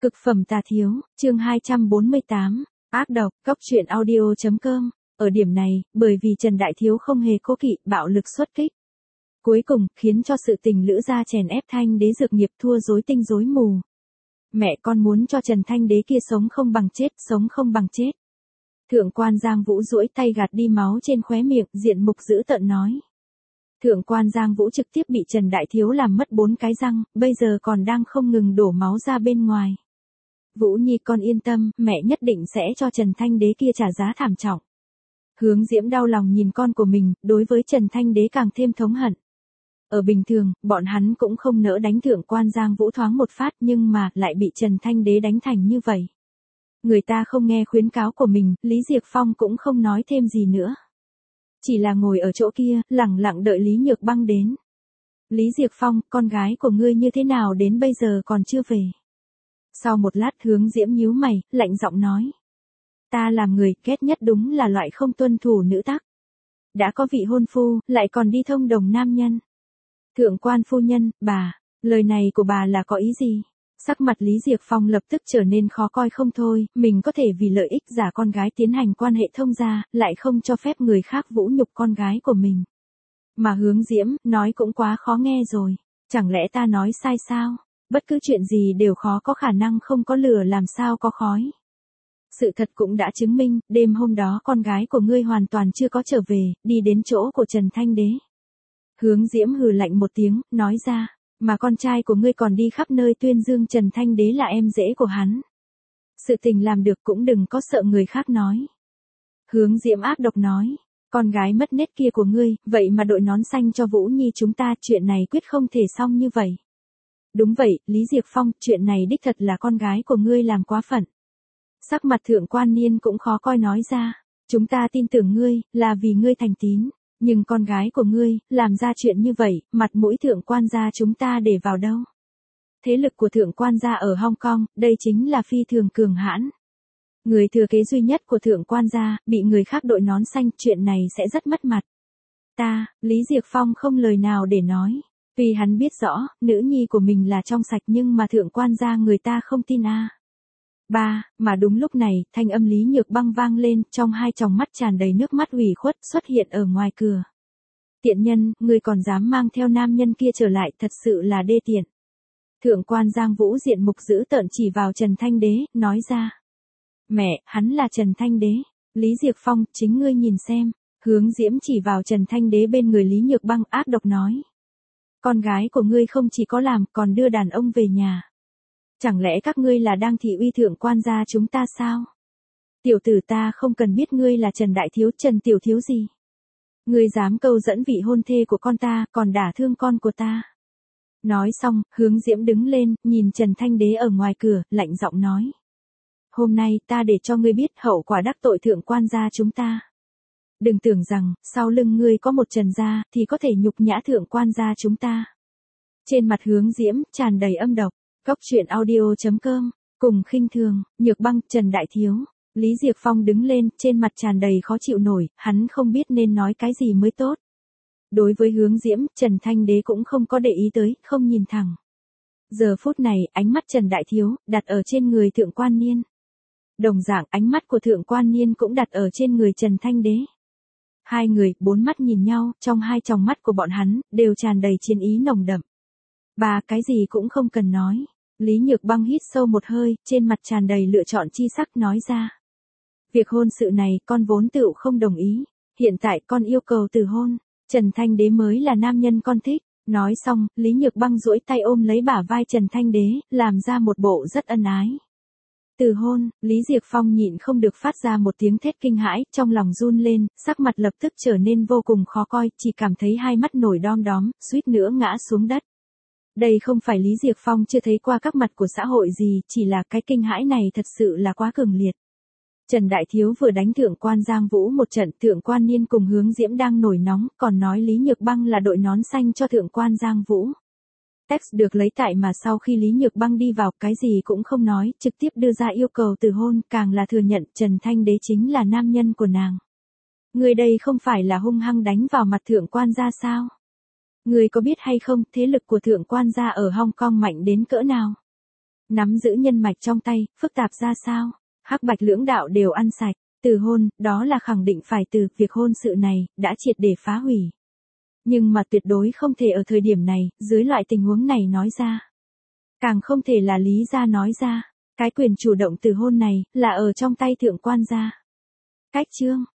Cực phẩm tà thiếu, chương 248, ác độc, cóc truyện audio.com. Ở điểm này, bởi vì Trần Đại Thiếu không hề cố kỵ, bạo lực xuất kích. Cuối cùng, khiến cho sự tình Lữ gia chèn ép Thanh Đế dược nghiệp thua rối tinh rối mù. Mẹ con muốn cho Trần Thanh Đế kia sống không bằng chết, sống không bằng chết. Thượng quan Giang Vũ duỗi tay gạt đi máu trên khóe miệng, diện mục dữ tợn nói. Thượng quan Giang Vũ trực tiếp bị Trần Đại Thiếu làm mất 4 cái răng, bây giờ còn đang không ngừng đổ máu ra bên ngoài. Vũ Nhi con yên tâm, mẹ nhất định sẽ cho Trần Thanh Đế kia trả giá thảm trọng. Hướng Diễm đau lòng nhìn con của mình, đối với Trần Thanh Đế càng thêm thống hận. Ở bình thường, bọn hắn cũng không nỡ đánh thượng quan Giang Vũ thoáng một phát nhưng mà lại bị Trần Thanh Đế đánh thành như vậy. Người ta không nghe khuyến cáo của mình, Lý Diệp Phong cũng không nói thêm gì nữa. Chỉ là ngồi ở chỗ kia, lẳng lặng đợi Lý Nhược Băng đến. Lý Diệp Phong, con gái của ngươi như thế nào đến bây giờ còn chưa về? Sau một lát Hướng Diễm nhíu mày, lạnh giọng nói. Ta làm người ghét nhất đúng là loại không tuân thủ nữ tắc. Đã có vị hôn phu, lại còn đi thông đồng nam nhân. Thượng quan phu nhân, bà, lời này của bà là có ý gì? Sắc mặt Lý Diệp Phong lập tức trở nên khó coi không thôi, mình có thể vì lợi ích giả con gái tiến hành quan hệ thông gia, lại không cho phép người khác vũ nhục con gái của mình. Mà Hướng Diễm, nói cũng quá khó nghe rồi, chẳng lẽ ta nói sai sao? Bất cứ chuyện gì đều khó có khả năng không có lửa làm sao có khói. Sự thật cũng đã chứng minh, đêm hôm đó con gái của ngươi hoàn toàn chưa có trở về, đi đến chỗ của Trần Thanh Đế. Hướng Diễm hừ lạnh một tiếng, nói ra, mà con trai của ngươi còn đi khắp nơi tuyên dương Trần Thanh Đế là em rể của hắn. Sự tình làm được cũng đừng có sợ người khác nói. Hướng Diễm ác độc nói, con gái mất nết kia của ngươi, vậy mà đội nón xanh cho Vũ Nhi chúng ta, chuyện này quyết không thể xong như vậy. Đúng vậy, Lý Diệp Phong, chuyện này đích thật là con gái của ngươi làm quá phận. Sắc mặt thượng quan niên cũng khó coi nói ra, chúng ta tin tưởng ngươi, là vì ngươi thành tín, nhưng con gái của ngươi, làm ra chuyện như vậy, mặt mũi thượng quan gia chúng ta để vào đâu. Thế lực của thượng quan gia ở Hong Kong, đây chính là phi thường cường hãn. Người thừa kế duy nhất của thượng quan gia, bị người khác đội nón xanh, chuyện này sẽ rất mất mặt. Ta, Lý Diệp Phong không lời nào để nói. Vì hắn biết rõ, nữ nhi của mình là trong sạch nhưng mà thượng quan gia người ta không tin a. Mà đúng lúc này, thanh âm Lý Nhược Băng vang lên, trong hai tròng mắt tràn đầy nước mắt ủy khuất xuất hiện ở ngoài cửa. Tiện nhân, ngươi còn dám mang theo nam nhân kia trở lại, thật sự là đê tiện. Thượng quan Giang Vũ diện mục dữ tợn chỉ vào Trần Thanh Đế, nói ra. Mẹ, hắn là Trần Thanh Đế. Lý Diệp Phong, chính ngươi nhìn xem. Hướng Diễm chỉ vào Trần Thanh Đế bên người Lý Nhược Băng ác độc nói. Con gái của ngươi không chỉ có làm, còn đưa đàn ông về nhà. Chẳng lẽ các ngươi là đang thị uy thượng quan gia chúng ta sao? Tiểu tử ta không cần biết ngươi là Trần Đại Thiếu, Trần Tiểu Thiếu gì. Ngươi dám câu dẫn vị hôn thê của con ta, còn đả thương con của ta. Nói xong, Hướng Diễm đứng lên, nhìn Trần Thanh Đế ở ngoài cửa, lạnh giọng nói. Hôm nay ta để cho ngươi biết hậu quả đắc tội thượng quan gia chúng ta. Đừng tưởng rằng, sau lưng ngươi có một Trần gia, thì có thể nhục nhã thượng quan gia chúng ta. Trên mặt Hướng Diễm, tràn đầy âm độc. Cóc truyện audio.com, cùng khinh thường, Nhược Băng, Trần Đại Thiếu. Lý Diệp Phong đứng lên, trên mặt tràn đầy khó chịu nổi, hắn không biết nên nói cái gì mới tốt. Đối với Hướng Diễm, Trần Thanh Đế cũng không có để ý tới, không nhìn thẳng. Giờ phút này, ánh mắt Trần Đại Thiếu, đặt ở trên người thượng quan niên. Đồng dạng, ánh mắt của thượng quan niên cũng đặt ở trên người Trần Thanh Đế. Hai người, bốn mắt nhìn nhau, trong hai tròng mắt của bọn hắn, đều tràn đầy chiến ý nồng đậm. Cái gì cũng không cần nói. Lý Nhược Băng hít sâu một hơi, trên mặt tràn đầy lựa chọn chi sắc nói ra. Việc hôn sự này, con vốn tựu không đồng ý. Hiện tại con yêu cầu từ hôn. Trần Thanh Đế mới là nam nhân con thích. Nói xong, Lý Nhược Băng duỗi tay ôm lấy bả vai Trần Thanh Đế, làm ra một bộ rất ân ái. Từ hôn, Lý Diệp Phong nhịn không được phát ra một tiếng thét kinh hãi, trong lòng run lên, sắc mặt lập tức trở nên vô cùng khó coi, chỉ cảm thấy hai mắt nổi đom đóm, suýt nữa ngã xuống đất. Đây không phải Lý Diệp Phong chưa thấy qua các mặt của xã hội gì, chỉ là cái kinh hãi này thật sự là quá cường liệt. Trần Đại Thiếu vừa đánh thượng quan Giang Vũ một trận, thượng quan niên cùng Hướng Diễm đang nổi nóng, còn nói Lý Nhược Băng là đội nón xanh cho thượng quan Giang Vũ. Text được lấy tại mà sau khi Lý Nhược Băng đi vào, cái gì cũng không nói, trực tiếp đưa ra yêu cầu từ hôn, càng là thừa nhận Trần Thanh Đế chính là nam nhân của nàng. Người đây không phải là hung hăng đánh vào mặt thượng quan gia sao? Người có biết hay không, thế lực của thượng quan gia ở Hong Kong mạnh đến cỡ nào? Nắm giữ nhân mạch trong tay, phức tạp ra sao? Hắc bạch lưỡng đạo đều ăn sạch. Từ hôn, đó là khẳng định phải từ, việc hôn sự này, đã triệt để phá hủy. Nhưng mà tuyệt đối không thể ở thời điểm này, dưới loại tình huống này nói ra. Càng không thể là Lý gia nói ra. Cái quyền chủ động từ hôn này, là ở trong tay thượng quan gia. Cách chương.